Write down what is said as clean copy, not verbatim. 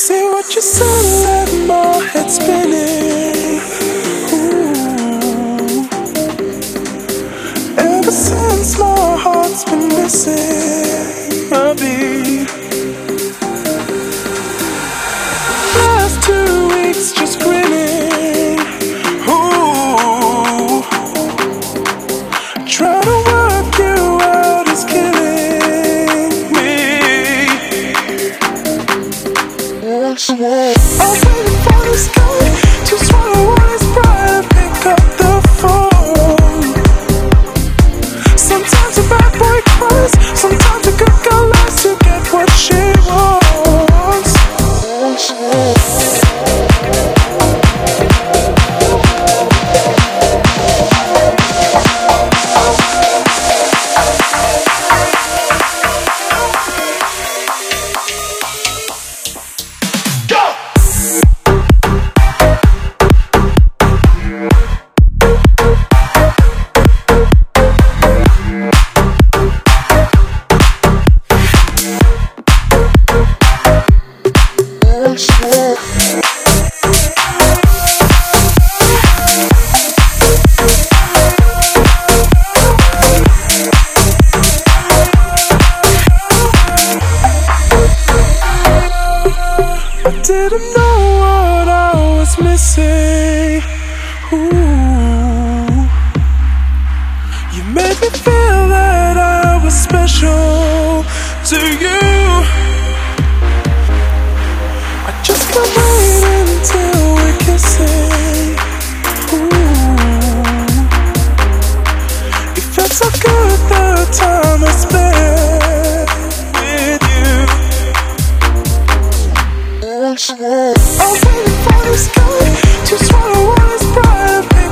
Say what you said, let my head spinning. Ooh. Ever since my heart's been missing a beat. Last 2 weeks just grinning. Ooh. Trying to work you out is killing me. I'm waiting for the sky to swallow what is bright and pick up the phone. Sometimes a bad boy cries, sometimes a good girl lies to get what she wants. Didn't know what I was missing. Ooh. You made me feel that I was special to you. I just can't wait until we're kissing. Ooh. It felt so good the time I spent with you. I'm waiting for the sky to swallow what is bright.